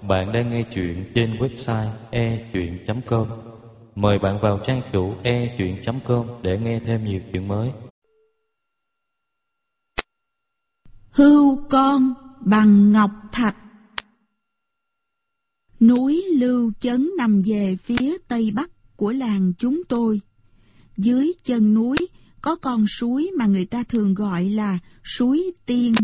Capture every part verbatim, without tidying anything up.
Bạn đang nghe chuyện trên website e chuyện chấm com. Mời bạn vào trang chủ e chuyện chấm com để nghe thêm nhiều chuyện mới. Hươu con bằng ngọc thạch. Núi Lưu Chấn nằm về phía tây bắc của làng chúng tôi. Dưới chân núi có con suối mà người ta thường gọi là suối Tiên.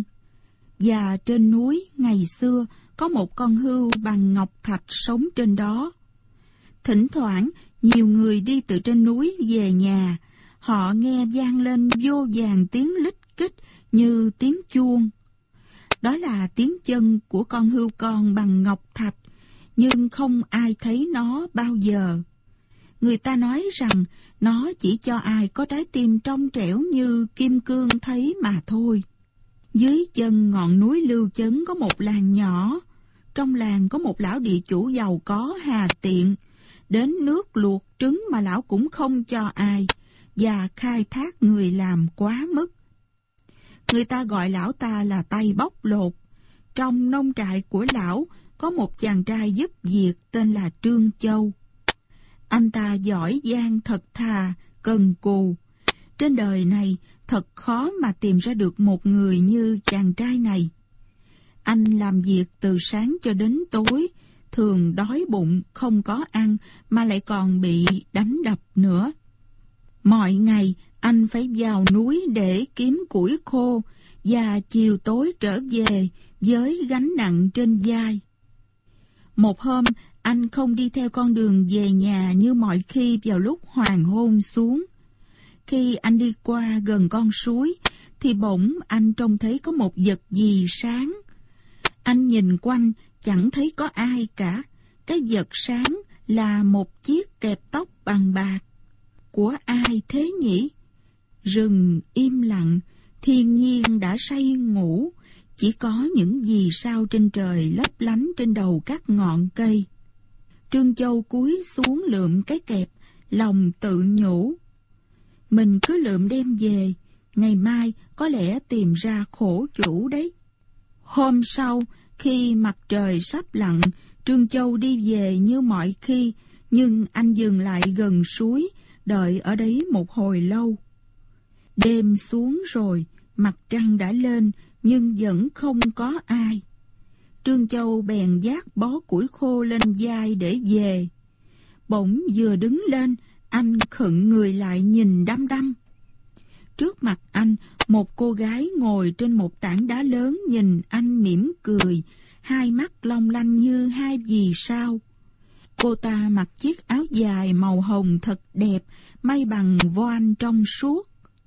Và trên núi ngày xưa có một con hươu bằng ngọc thạch sống trên đó. Thỉnh thoảng nhiều người đi từ trên núi về nhà, họ nghe vang lên vô vàn tiếng lích kích như tiếng chuông. Đó là tiếng chân của con hươu con bằng ngọc thạch, nhưng không ai thấy nó bao giờ. Người ta nói rằng nó chỉ cho ai có trái tim trong trẻo như kim cương thấy mà thôi. Dưới chân ngọn núi Lưu Chấn có một làng nhỏ. Trong làng có một lão địa chủ giàu có hà tiện. Đến nước luộc trứng mà lão cũng không cho ai, và khai thác người làm quá mức. Người ta gọi lão ta là tay bóc lột. Trong nông trại của lão có một chàng trai giúp việc tên là Trương Châu. Anh ta giỏi giang thật thà, cần cù. Trên đời này thật khó mà tìm ra được một người như chàng trai này. Anh làm việc từ sáng cho đến tối, thường đói bụng, không có ăn, mà lại còn bị đánh đập nữa. Mọi ngày, anh phải vào núi để kiếm củi khô, và chiều tối trở về với gánh nặng trên vai. Một hôm, anh không đi theo con đường về nhà như mọi khi vào lúc hoàng hôn xuống. Khi anh đi qua gần con suối, thì bỗng anh trông thấy có một vật gì sáng. Anh nhìn quanh, chẳng thấy có ai cả. Cái vật sáng là một chiếc kẹp tóc bằng bạc. Của ai thế nhỉ? Rừng im lặng, thiên nhiên đã say ngủ, chỉ có những vì sao trên trời lấp lánh trên đầu các ngọn cây. Trương Châu cúi xuống lượm cái kẹp, lòng tự nhủ: mình cứ lượm đem về, ngày mai có lẽ tìm ra khổ chủ đấy. Hôm sau, khi mặt trời sắp lặn, Trương Châu đi về như mọi khi, nhưng anh dừng lại gần suối, đợi ở đấy một hồi lâu. Đêm xuống rồi, mặt trăng đã lên, nhưng vẫn không có ai. Trương Châu bèn vác bó củi khô lên vai để về. Bỗng vừa đứng lên, anh khựng người lại nhìn đăm đăm. Trước mặt anh, một cô gái ngồi trên một tảng đá lớn nhìn anh mỉm cười, hai mắt long lanh như hai vì sao. Cô ta mặc chiếc áo dài màu hồng thật đẹp, may bằng voan trong suốt.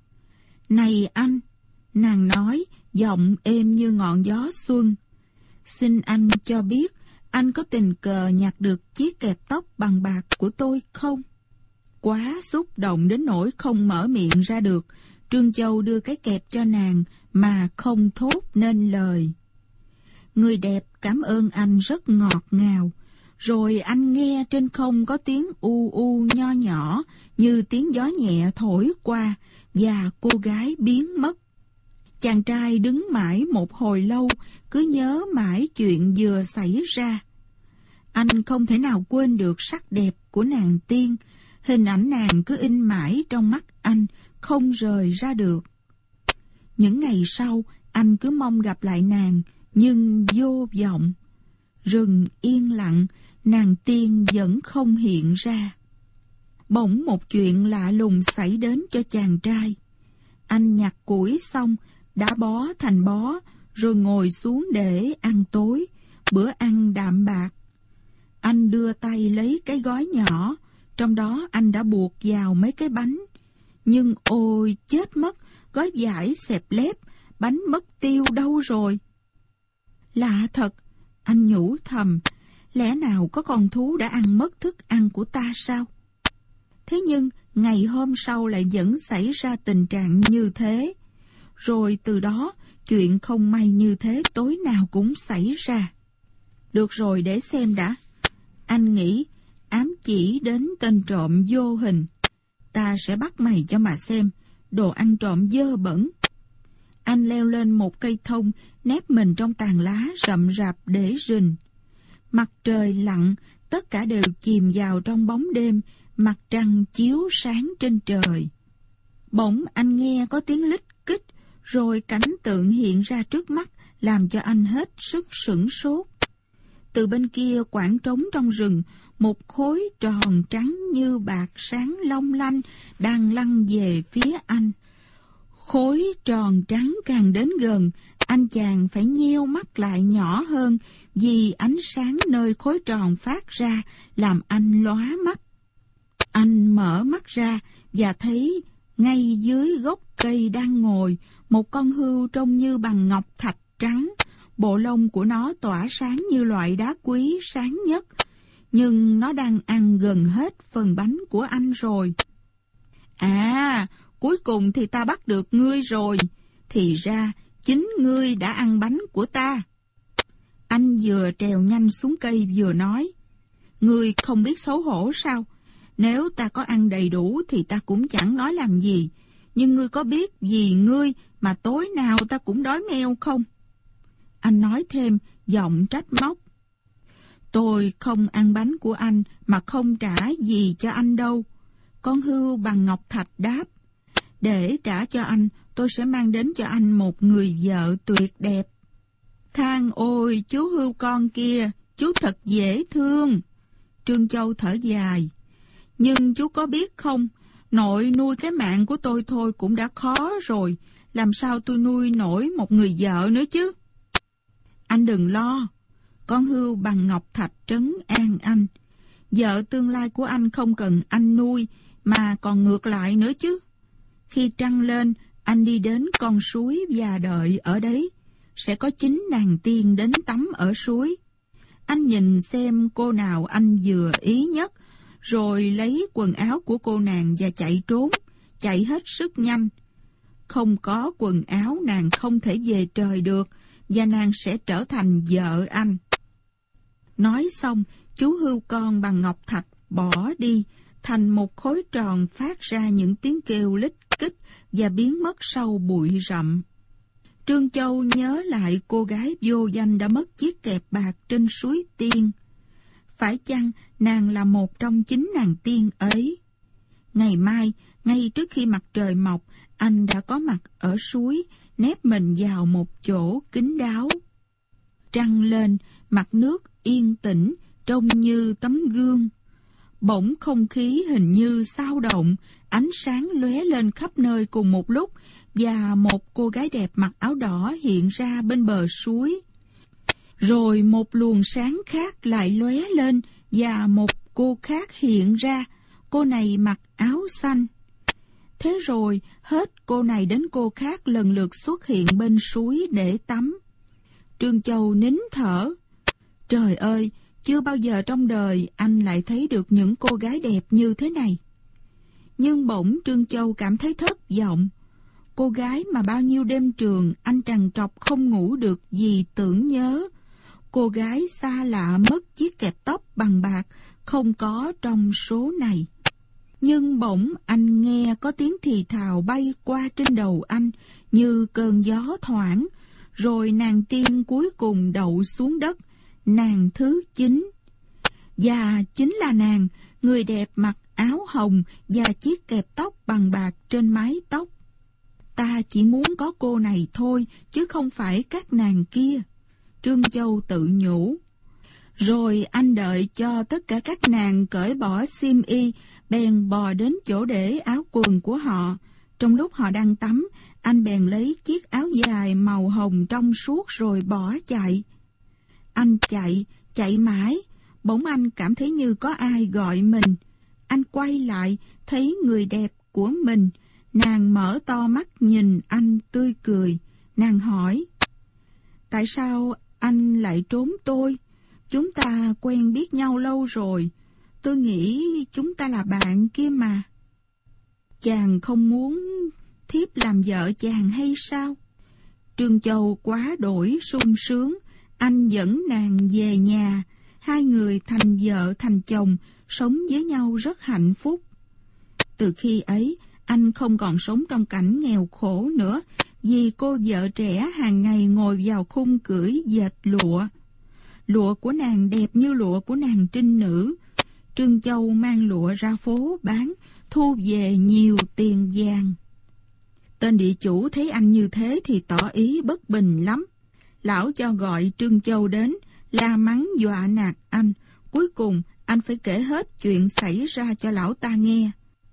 Này anh, nàng nói, giọng êm như ngọn gió xuân. Xin anh cho biết, anh có tình cờ nhặt được chiếc kẹp tóc bằng bạc của tôi không? Quá xúc động đến nỗi không mở miệng ra được, Trương Châu đưa cái kẹp cho nàng mà không thốt nên lời. Người đẹp cảm ơn anh rất ngọt ngào. Rồi anh nghe trên không có tiếng u u nho nhỏ như tiếng gió nhẹ thổi qua, và cô gái biến mất. Chàng trai đứng mãi một hồi lâu, cứ nhớ mãi chuyện vừa xảy ra. Anh không thể nào quên được sắc đẹp của nàng tiên. Hình ảnh nàng cứ in mãi trong mắt anh, không rời ra được. Những ngày sau, anh cứ mong gặp lại nàng, nhưng vô vọng. Rừng yên lặng, nàng tiên vẫn không hiện ra. Bỗng một chuyện lạ lùng xảy đến cho chàng trai. Anh nhặt củi xong, đã bó thành bó, rồi ngồi xuống để ăn tối, bữa ăn đạm bạc. Anh đưa tay lấy cái gói nhỏ, trong đó anh đã buộc vào mấy cái bánh. Nhưng ôi chết mất, gói vải xẹp lép, bánh mất tiêu đâu rồi? Lạ thật, anh nhủ thầm, lẽ nào có con thú đã ăn mất thức ăn của ta sao? Thế nhưng ngày hôm sau lại vẫn xảy ra tình trạng như thế. Rồi từ đó, chuyện không may như thế tối nào cũng xảy ra. Được rồi, để xem đã. Anh nghĩ, ám chỉ đến tên trộm vô hình. Ta sẽ bắt mày cho mà xem, đồ ăn trộm dơ bẩn. Anh leo lên một cây thông, nép mình trong tàn lá rậm rạp để rình. Mặt trời lặn, tất cả đều chìm vào trong bóng đêm, mặt trăng chiếu sáng trên trời. Bỗng anh nghe có tiếng lích kích, rồi cảnh tượng hiện ra trước mắt, làm cho anh hết sức sửng sốt. Từ bên kia quảng trống trong rừng, một khối tròn trắng như bạc sáng long lanh đang lăn về phía anh. Khối tròn trắng càng đến gần, anh chàng phải nheo mắt lại nhỏ hơn, vì ánh sáng nơi khối tròn phát ra làm anh lóa mắt. Anh mở mắt ra và thấy ngay dưới gốc cây đang ngồi một con hươu trông như bằng ngọc thạch trắng. Bộ lông của nó tỏa sáng như loại đá quý sáng nhất, nhưng nó đang ăn gần hết phần bánh của anh rồi. À, cuối cùng thì ta bắt được ngươi rồi. Thì ra, chính ngươi đã ăn bánh của ta. Anh vừa trèo nhanh xuống cây vừa nói, ngươi không biết xấu hổ sao? Nếu ta có ăn đầy đủ thì ta cũng chẳng nói làm gì. Nhưng ngươi có biết vì ngươi mà tối nào ta cũng đói meo không? Anh nói thêm, giọng trách móc. Tôi không ăn bánh của anh mà không trả gì cho anh đâu. Con hươu bằng ngọc thạch đáp. Để trả cho anh, tôi sẽ mang đến cho anh một người vợ tuyệt đẹp. Than ôi, chú hươu con kia, chú thật dễ thương. Trương Châu thở dài. Nhưng chú có biết không, nội nuôi cái mạng của tôi thôi cũng đã khó rồi. Làm sao tôi nuôi nổi một người vợ nữa chứ? Anh đừng lo. Con hươu bằng ngọc thạch trấn an anh. Vợ tương lai của anh không cần anh nuôi, mà còn ngược lại nữa chứ. Khi trăng lên, anh đi đến con suối và đợi ở đấy. Sẽ có chín nàng tiên đến tắm ở suối. Anh nhìn xem cô nào anh vừa ý nhất, rồi lấy quần áo của cô nàng và chạy trốn, chạy hết sức nhanh. Không có quần áo nàng không thể về trời được, và nàng sẽ trở thành vợ anh. Nói xong, chú hươu con bằng ngọc thạch bỏ đi, thành một khối tròn phát ra những tiếng kêu lích kích và biến mất sau bụi rậm. Trương Châu nhớ lại cô gái vô danh đã mất chiếc kẹp bạc trên suối tiên. Phải chăng nàng là một trong chín nàng tiên ấy? Ngày mai, ngay trước khi mặt trời mọc, anh đã có mặt ở suối, nép mình vào một chỗ kín đáo. Trăng lên, mặt nước yên tĩnh, trông như tấm gương. Bỗng không khí hình như xao động, ánh sáng lóe lên khắp nơi cùng một lúc, và một cô gái đẹp mặc áo đỏ hiện ra bên bờ suối. Rồi một luồng sáng khác lại lóe lên, và một cô khác hiện ra, cô này mặc áo xanh. Thế rồi, hết cô này đến cô khác lần lượt xuất hiện bên suối để tắm. Trương Châu nín thở. Trời ơi, chưa bao giờ trong đời anh lại thấy được những cô gái đẹp như thế này. Nhưng bỗng Trương Châu cảm thấy thất vọng. Cô gái mà bao nhiêu đêm trường anh trằn trọc không ngủ được vì tưởng nhớ. Cô gái xa lạ mất chiếc kẹp tóc bằng bạc, không có trong số này. Nhưng bỗng anh nghe có tiếng thì thào bay qua trên đầu anh như cơn gió thoảng, rồi nàng tiên cuối cùng đậu xuống đất, nàng thứ chín. Và chính là nàng, người đẹp mặc áo hồng và chiếc kẹp tóc bằng bạc trên mái tóc. Ta chỉ muốn có cô này thôi, chứ không phải các nàng kia. Trương Châu tự nhủ. Rồi anh đợi cho tất cả các nàng cởi bỏ xiêm y, bèn bò đến chỗ để áo quần của họ. Trong lúc họ đang tắm, anh bèn lấy chiếc áo dài màu hồng trong suốt rồi bỏ chạy. Anh chạy, chạy mãi, bỗng anh cảm thấy như có ai gọi mình. Anh quay lại, thấy người đẹp của mình. Nàng mở to mắt nhìn anh tươi cười. Nàng hỏi, tại sao anh lại trốn tôi? Chúng ta quen biết nhau lâu rồi. Tôi nghĩ chúng ta là bạn kia mà. Chàng không muốn thiếp làm vợ chàng hay sao? Trương Châu quá đổi sung sướng. Anh dẫn nàng về nhà. Hai người thành vợ thành chồng, sống với nhau rất hạnh phúc. Từ khi ấy, anh không còn sống trong cảnh nghèo khổ nữa, vì cô vợ trẻ hàng ngày ngồi vào khung cưỡi dệt lụa. Lụa của nàng đẹp như lụa của nàng trinh nữ. Trương Châu mang lụa ra phố bán, thu về nhiều tiền vàng. Tên địa chủ thấy anh như thế thì tỏ ý bất bình lắm. Lão cho gọi Trương Châu đến, la mắng dọa nạt anh. Cuối cùng anh phải kể hết chuyện xảy ra cho lão ta nghe.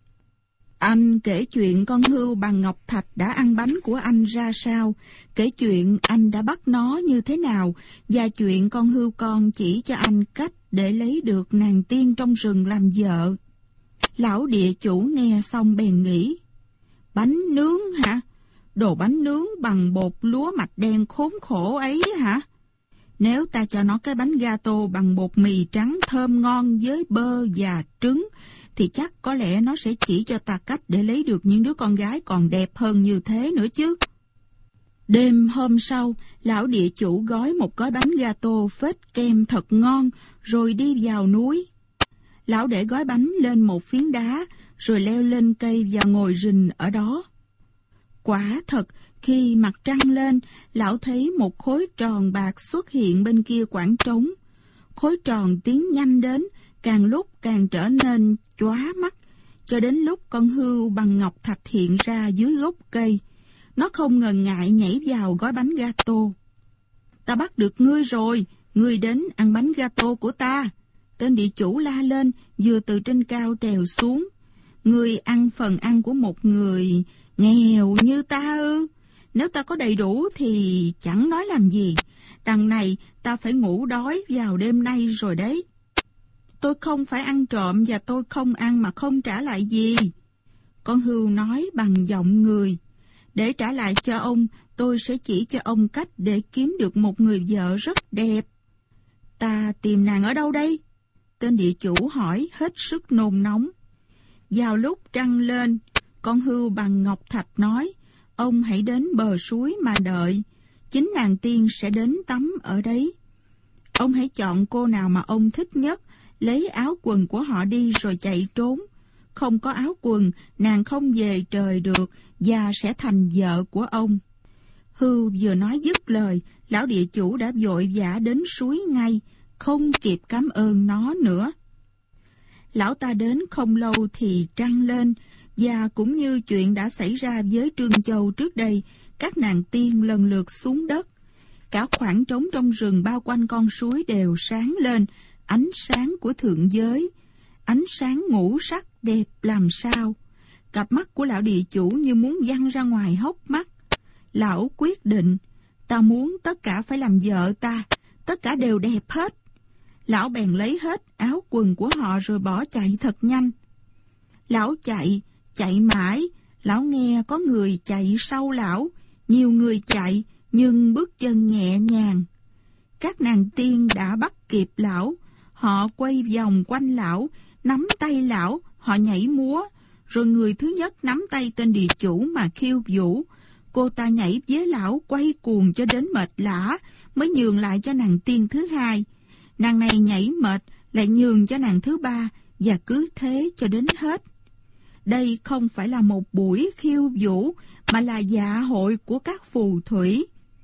Anh kể chuyện con hươu bằng ngọc thạch đã ăn bánh của anh ra sao, kể chuyện anh đã bắt nó như thế nào, và chuyện con hươu con chỉ cho anh cách để lấy được nàng tiên trong rừng làm vợ. Lão địa chủ nghe xong bèn nghĩ, bánh nướng hả? Đồ bánh nướng bằng bột lúa mạch đen khốn khổ ấy hả? Nếu ta cho nó cái bánh gato bằng bột mì trắng thơm ngon với bơ và trứng, thì chắc có lẽ nó sẽ chỉ cho ta cách để lấy được những đứa con gái còn đẹp hơn như thế nữa chứ. Đêm hôm sau, lão địa chủ gói một gói bánh gato phết kem thật ngon, rồi đi vào núi. Lão để gói bánh lên một phiến đá, rồi leo lên cây và ngồi rình ở đó. Quả thật, khi mặt trăng lên, lão thấy một khối tròn bạc xuất hiện bên kia quảng trống. Khối tròn tiến nhanh đến, càng lúc càng trở nên chóa mắt, cho đến lúc con hươu bằng ngọc thạch hiện ra dưới gốc cây. Nó không ngần ngại nhảy vào gói bánh gato. Ta bắt được ngươi rồi, ngươi đến ăn bánh gato của ta. Tên địa chủ la lên, vừa từ trên cao trèo xuống. Ngươi ăn phần ăn của một người nghèo như ta ư? Nếu ta có đầy đủ thì chẳng nói làm gì. Đằng này ta phải ngủ đói vào đêm nay rồi đấy. Tôi không phải ăn trộm và tôi không ăn mà không trả lại gì. Con hươu nói bằng giọng người. Để trả lại cho ông, tôi sẽ chỉ cho ông cách để kiếm được một người vợ rất đẹp. Ta tìm nàng ở đâu đây? Tên địa chủ hỏi hết sức nôn nóng. Vào lúc trăng lên, con hươu bằng ngọc thạch nói, ông hãy đến bờ suối mà đợi. Chính nàng tiên sẽ đến tắm ở đấy. Ông hãy chọn cô nào mà ông thích nhất, lấy áo quần của họ đi rồi chạy trốn. Không có áo quần, nàng không về trời được và sẽ thành vợ của ông. Hươu vừa nói dứt lời, lão địa chủ đã vội vã đến suối ngay, không kịp cảm ơn nó nữa. Lão ta đến không lâu thì trăng lên, và cũng như chuyện đã xảy ra với Trương Châu trước đây, các nàng tiên lần lượt xuống đất. Cả khoảng trống trong rừng bao quanh con suối đều sáng lên, ánh sáng của thượng giới, ánh sáng ngũ sắc đẹp làm sao. Cặp mắt của lão địa chủ như muốn văng ra ngoài hốc mắt. Lão quyết định, ta muốn tất cả phải làm vợ ta, tất cả đều đẹp hết. Lão bèn lấy hết áo quần của họ rồi bỏ chạy thật nhanh. Lão chạy, chạy mãi, lão nghe có người chạy sau lão, nhiều người chạy nhưng bước chân nhẹ nhàng. Các nàng tiên đã bắt kịp lão, họ quay vòng quanh lão, nắm tay lão, họ nhảy múa, rồi người thứ nhất nắm tay tên địa chủ mà khiêu vũ. Cô ta nhảy với lão quay cuồng cho đến mệt lả, mới nhường lại cho nàng tiên thứ hai. Nàng này nhảy mệt, lại nhường cho nàng thứ ba, và cứ thế cho đến hết. Đây không phải là một buổi khiêu vũ, mà là dạ hội của các phù thủy.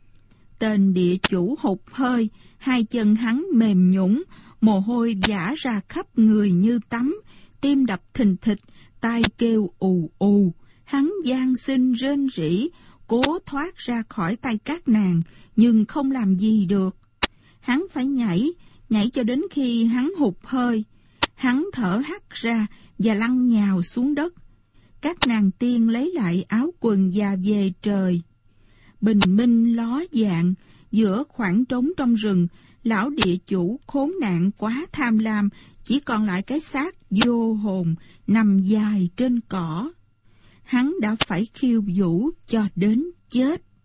Tên địa chủ hụt hơi, hai chân hắn mềm nhũn, mồ hôi vã ra khắp người như tắm, tim đập thình thịch, tai kêu ù ù. Hắn van xin rên rỉ, cố thoát ra khỏi tay các nàng, nhưng không làm gì được. Hắn phải nhảy, nhảy cho đến khi hắn hụt hơi. Hắn thở hắt ra và lăn nhào xuống đất. Các nàng tiên lấy lại áo quần và về trời. Bình minh ló dạng, giữa khoảng trống trong rừng, lão địa chủ khốn nạn quá tham lam, chỉ còn lại cái xác vô hồn nằm dài trên cỏ. Hắn đã phải khiêu vũ cho đến chết.